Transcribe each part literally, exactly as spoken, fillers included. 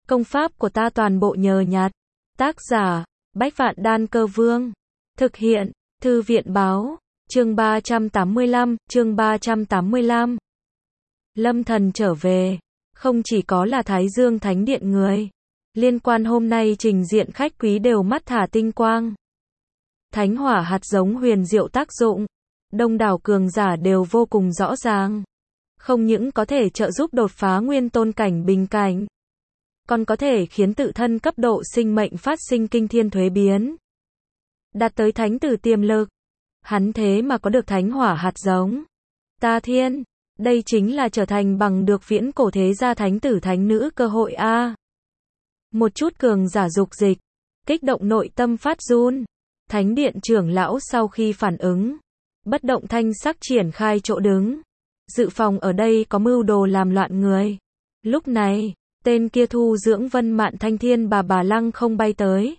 Công pháp của ta toàn bộ nhờ nhặt. Tác giả, Bách Vạn Đan Cơ Vương. Thực hiện, Thư viện Báo. Chương ba trăm tám mươi lăm, chương ba trăm tám mươi lăm. Lâm Thần trở về, không chỉ có là Thái Dương Thánh Điện người. Liên quan hôm nay trình diện khách quý đều mắt thả tinh quang. Thánh hỏa hạt giống huyền diệu tác dụng, đông đảo cường giả đều vô cùng rõ ràng. Không những có thể trợ giúp đột phá nguyên tôn cảnh bình cảnh, còn có thể khiến tự thân cấp độ sinh mệnh phát sinh kinh thiên thuế biến, đạt tới thánh tử tiềm lực. Hắn thế mà có được thánh hỏa hạt giống. Ta thiên, đây chính là trở thành bằng được viễn cổ thế gia thánh tử thánh nữ cơ hội a. Một chút cường giả dục dịch, kích động nội tâm phát run. Thánh điện trưởng lão sau khi phản ứng, bất động thanh sắc triển khai chỗ đứng, dự phòng ở đây có mưu đồ làm loạn người. Lúc này, tên kia thu dưỡng Vân Mạn Thanh Thiên bà bà lăng không bay tới.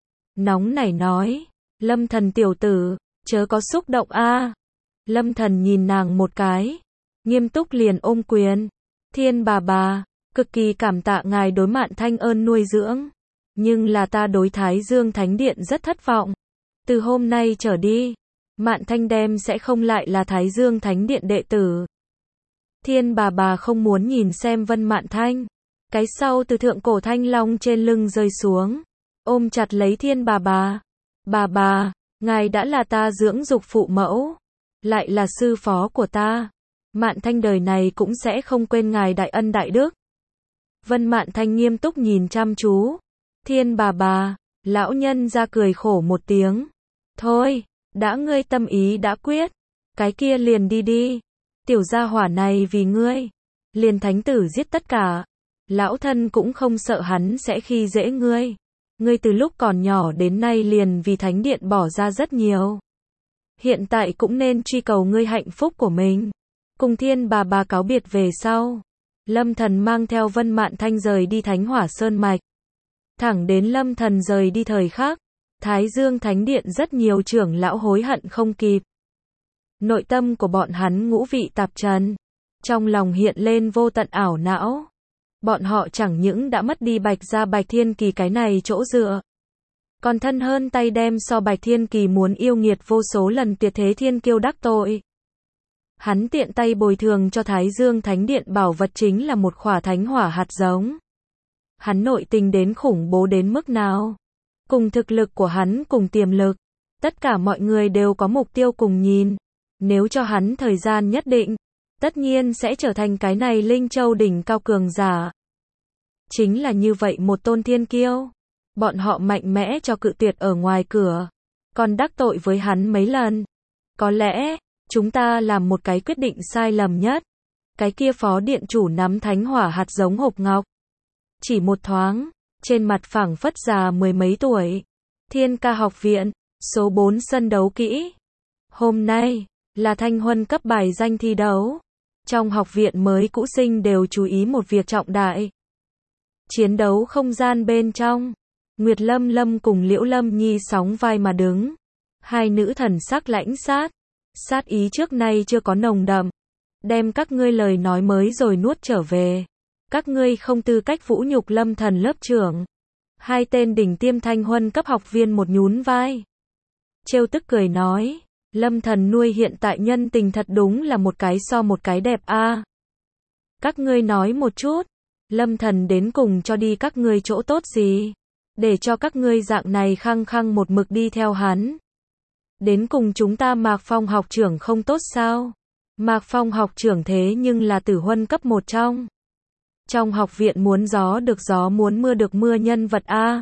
Nóng nảy nói, Lâm Thần tiểu tử, chớ có xúc động a. Lâm Thần nhìn nàng một cái, nghiêm túc liền ôm quyền. Thiên bà bà, cực kỳ cảm tạ ngài đối Mạn Thanh ơn nuôi dưỡng, nhưng là ta đối Thái Dương Thánh Điện rất thất vọng. Từ hôm nay trở đi, Mạn Thanh đem sẽ không lại là Thái Dương Thánh Điện đệ tử. Thiên bà bà không muốn nhìn xem Vân Mạn Thanh. Cái sau từ thượng cổ thanh long trên lưng rơi xuống, ôm chặt lấy thiên bà bà. Bà bà, ngài đã là ta dưỡng dục phụ mẫu, lại là sư phó của ta. Mạn Thanh đời này cũng sẽ không quên ngài đại ân đại đức. Vân Mạn Thanh nghiêm túc nhìn chăm chú. Thiên bà bà, lão nhân ra cười khổ một tiếng. Thôi, đã ngươi tâm ý đã quyết, cái kia liền đi đi. Tiểu gia hỏa này vì ngươi, liền thánh tử giết tất cả. Lão thân cũng không sợ hắn sẽ khi dễ ngươi. Ngươi từ lúc còn nhỏ đến nay liền vì thánh điện bỏ ra rất nhiều. Hiện tại cũng nên truy cầu ngươi hạnh phúc của mình. Cùng thiên bà bà cáo biệt về sau, Lâm Thần mang theo Vân Mạn Thanh rời đi Thánh Hỏa Sơn Mạch. Thẳng đến Lâm Thần rời đi thời khắc, Thái Dương Thánh Điện rất nhiều trưởng lão hối hận không kịp. Nội tâm của bọn hắn ngũ vị tạp trần, trong lòng hiện lên vô tận ảo não. Bọn họ chẳng những đã mất đi Bạch Gia Bạch Thiên Kỳ cái này chỗ dựa, còn thân hơn tay đem so Bạch Thiên Kỳ muốn yêu nghiệt vô số lần tuyệt thế thiên kiêu đắc tội. Hắn tiện tay bồi thường cho Thái Dương Thánh Điện bảo vật chính là một khỏa thánh hỏa hạt giống. Hắn nội tình đến khủng bố đến mức nào? Cùng thực lực của hắn cùng tiềm lực, tất cả mọi người đều có mục tiêu cùng nhìn. Nếu cho hắn thời gian nhất định, tất nhiên sẽ trở thành cái này Linh Châu đỉnh cao cường giả. Chính là như vậy một tôn thiên kiêu, bọn họ mạnh mẽ cho cự tuyệt ở ngoài cửa, còn đắc tội với hắn mấy lần. Có lẽ, chúng ta làm một cái quyết định sai lầm nhất. Cái kia phó điện chủ nắm thánh hỏa hạt giống hộp ngọc. Chỉ một thoáng, trên mặt phảng phất già mười mấy tuổi. Thiên Ca học viện, số bốn sân đấu kỹ. Hôm nay, là thanh huân cấp bài danh thi đấu. Trong học viện mới cũ sinh đều chú ý một việc trọng đại. Chiến đấu không gian bên trong, Nguyệt Lâm Lâm cùng Liễu Lâm Nhi sóng vai mà đứng. Hai nữ thần sắc lãnh sát, sát ý trước nay chưa có nồng đậm. Đem các ngươi lời nói mới rồi nuốt trở về. Các ngươi không tư cách vũ nhục Lâm Thần lớp trưởng. Hai tên đỉnh tiêm thanh huân cấp học viên một nhún vai. Trêu tức cười nói, Lâm Thần nuôi hiện tại nhân tình thật đúng là một cái so một cái đẹp a. À. Các ngươi nói một chút, Lâm Thần đến cùng cho đi các ngươi chỗ tốt gì, để cho các ngươi dạng này khăng khăng một mực đi theo hắn. Đến cùng chúng ta Mạc Phong học trưởng không tốt sao? Mạc Phong học trưởng thế nhưng là tử huân cấp một trong. Trong học viện muốn gió được gió muốn mưa được mưa nhân vật a. À.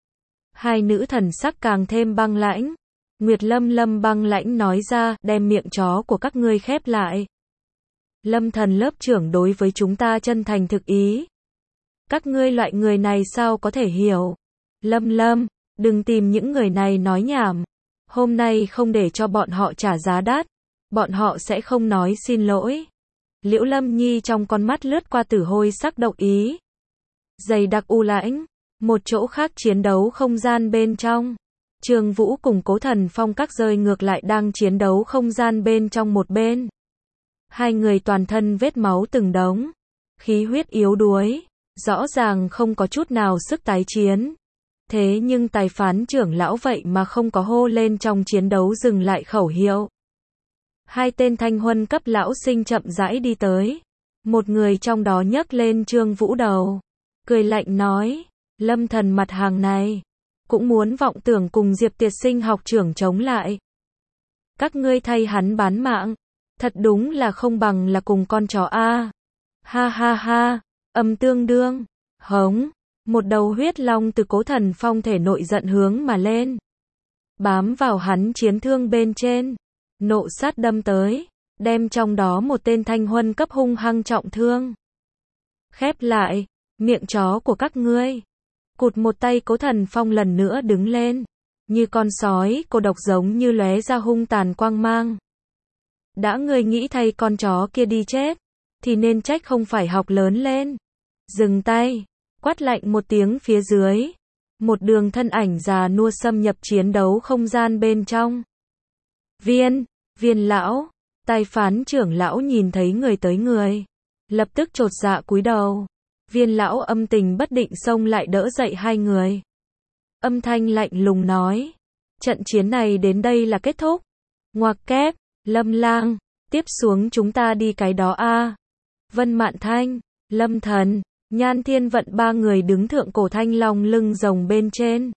Hai nữ thần sắc càng thêm băng lãnh. Nguyệt Lâm Lâm băng lãnh nói ra, đem miệng chó của các ngươi khép lại. Lâm Thần lớp trưởng đối với chúng ta chân thành thực ý. Các ngươi loại người này sao có thể hiểu? Lâm Lâm, đừng tìm những người này nói nhảm. Hôm nay không để cho bọn họ trả giá đắt, bọn họ sẽ không nói xin lỗi. Liễu Lâm Nhi trong con mắt lướt qua tử hôi sắc độc ý. Dày đặc u lãnh, một chỗ khác chiến đấu không gian bên trong. Trường Vũ cùng Cố Thần Phong các rơi ngược lại đang chiến đấu không gian bên trong một bên. Hai người toàn thân vết máu từng đống, khí huyết yếu đuối, rõ ràng không có chút nào sức tái chiến. Thế nhưng tài phán trưởng lão vậy mà không có hô lên trong chiến đấu dừng lại khẩu hiệu. Hai tên thanh huân cấp lão sinh chậm rãi đi tới. Một người trong đó nhấc lên Trương Vũ đầu. Cười lạnh nói, Lâm Thần mặt hàng này. Cũng muốn vọng tưởng cùng Diệp Tiệt Sinh học trưởng chống lại. Các ngươi thay hắn bán mạng. Thật đúng là không bằng là cùng con chó A. Ha ha ha, âm tương đương, hống. Một đầu huyết long từ Cố Thần Phong thể nội giận hướng mà lên. Bám vào hắn chiến thương bên trên. Nộ sát đâm tới. Đem trong đó một tên thanh huân cấp hung hăng trọng thương. Khép lại, miệng chó của các ngươi. Cụt một tay Cố Thần Phong lần nữa đứng lên. Như con sói, cô độc giống như lóe ra hung tàn quang mang. Đã ngươi nghĩ thay con chó kia đi chết, thì nên trách không phải học lớn lên. Dừng tay, quát lạnh một tiếng phía dưới. Một đường thân ảnh già nua xâm nhập chiến đấu không gian bên trong. Viên, viên lão, tài phán trưởng lão nhìn thấy người tới người. Lập tức chột dạ cúi đầu. Viên lão âm tình bất định xông lại đỡ dậy hai người. Âm thanh lạnh lùng nói. Trận chiến này đến đây là kết thúc. Ngoặc kép, Lâm Lang, tiếp xuống chúng ta đi cái đó a. Vân Mạn Thanh, Lâm Thần, Nhan Thiên Vận ba người đứng thượng cổ thanh long lưng rồng bên trên.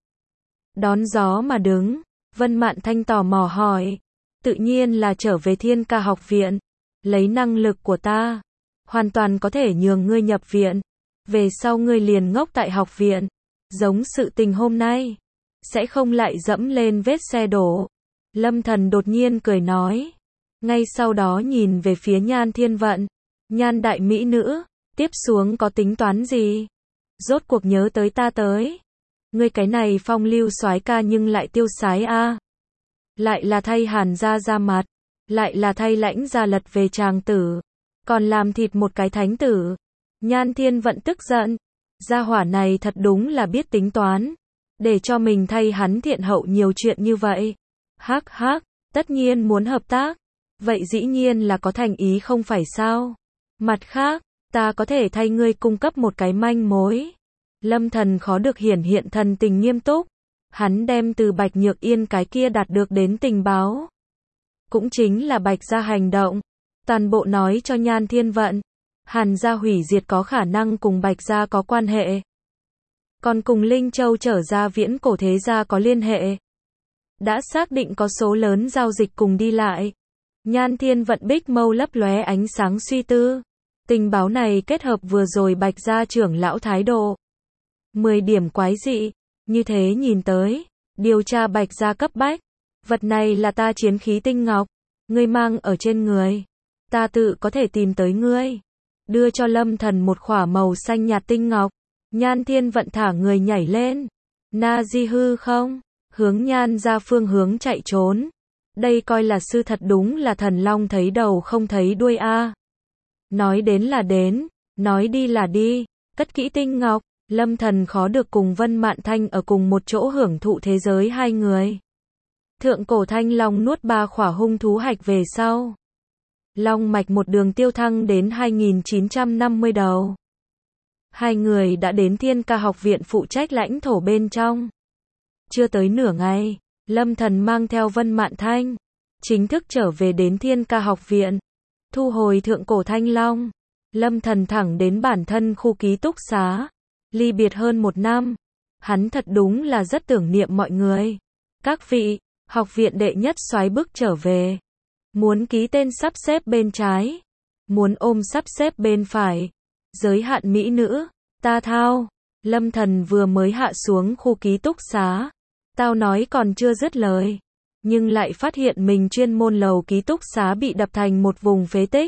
Đón gió mà đứng, Vân Mạn Thanh tò mò hỏi. Tự nhiên là trở về Thiên Ca học viện. Lấy năng lực của ta, hoàn toàn có thể nhường ngươi nhập viện. Về sau ngươi liền ngốc tại học viện. Giống sự tình hôm nay, sẽ không lại dẫm lên vết xe đổ. Lâm Thần đột nhiên cười nói. Ngay sau đó nhìn về phía Nhan Thiên Vận. Nhan đại mỹ nữ, tiếp xuống có tính toán gì? Rốt cuộc nhớ tới ta tới. Ngươi cái này phong lưu soái ca nhưng lại tiêu sái a. Lại là thay Hàn gia ra mặt, lại là thay Lãnh gia lật về tràng tử, còn làm thịt một cái thánh tử. Nhan Thiên Vận tức giận. Gia hỏa này thật đúng là biết tính toán, để cho mình thay hắn thiện hậu nhiều chuyện như vậy. Hắc hắc, tất nhiên muốn hợp tác. Vậy dĩ nhiên là có thành ý không phải sao? Mặt khác, ta có thể thay ngươi cung cấp một cái manh mối. Lâm Thần khó được hiển hiện thần tình nghiêm túc. Hắn đem từ Bạch Nhược Yên cái kia đạt được đến tình báo. Cũng chính là Bạch gia hành động. Toàn bộ nói cho Nhan Thiên Vận. Hàn gia hủy diệt có khả năng cùng Bạch gia có quan hệ. Còn cùng Linh Châu trở ra viễn cổ thế gia có liên hệ. Đã xác định có số lớn giao dịch cùng đi lại. Nhan Thiên Vận bích mâu lấp lóe ánh sáng suy tư. Tình báo này kết hợp vừa rồi Bạch gia trưởng lão thái độ. mười điểm quái dị. Như thế nhìn tới, điều tra Bạch gia cấp bách. Vật này là ta chiến khí tinh ngọc. Ngươi mang ở trên người. Ta tự có thể tìm tới ngươi. Đưa cho Lâm Thần một khỏa màu xanh nhạt tinh ngọc. Nhan Thiên Vận thả người nhảy lên. Na di hư không? Hướng Nhan ra phương hướng chạy trốn. Đây coi là sư thật đúng là thần long thấy đầu không thấy đuôi a. Nói đến là đến, nói đi là đi. Cất kỹ tinh ngọc. Lâm Thần khó được cùng Vân Mạn Thanh ở cùng một chỗ hưởng thụ thế giới hai người. Thượng cổ thanh long nuốt ba khỏa hung thú hạch về sau. Long mạch một đường tiêu thăng đến hai nghìn chín trăm năm mươi đầu. Hai người đã đến Thiên Ca học viện phụ trách lãnh thổ bên trong. Chưa tới nửa ngày, Lâm Thần mang theo Vân Mạn Thanh, chính thức trở về đến Thiên Ca học viện. Thu hồi thượng cổ thanh long, Lâm Thần thẳng đến bản thân khu ký túc xá. Ly biệt hơn một năm, hắn thật đúng là rất tưởng niệm mọi người. Các vị, học viện đệ nhất soái bước trở về. Muốn ký tên sắp xếp bên trái, muốn ôm sắp xếp bên phải. Giới hạn mỹ nữ, ta thao. Lâm Thần vừa mới hạ xuống khu ký túc xá. Tao nói còn chưa dứt lời, nhưng lại phát hiện mình chuyên môn lầu ký túc xá bị đập thành một vùng phế tích.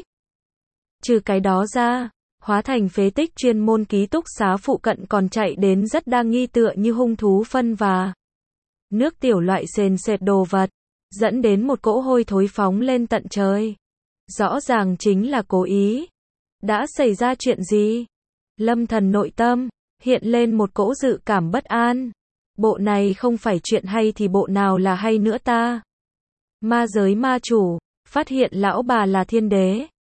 Trừ cái đó ra, hóa thành phế tích chuyên môn ký túc xá phụ cận còn chạy đến rất đa nghi tựa như hung thú phân và nước tiểu loại sền sệt đồ vật, dẫn đến một cỗ hôi thối phóng lên tận trời. Rõ ràng chính là cố ý. Đã xảy ra chuyện gì? Lâm Thần nội tâm hiện lên một cỗ dự cảm bất an. Bộ này không phải chuyện hay thì bộ nào là hay nữa ta? Ma giới ma chủ phát hiện lão bà là thiên đế.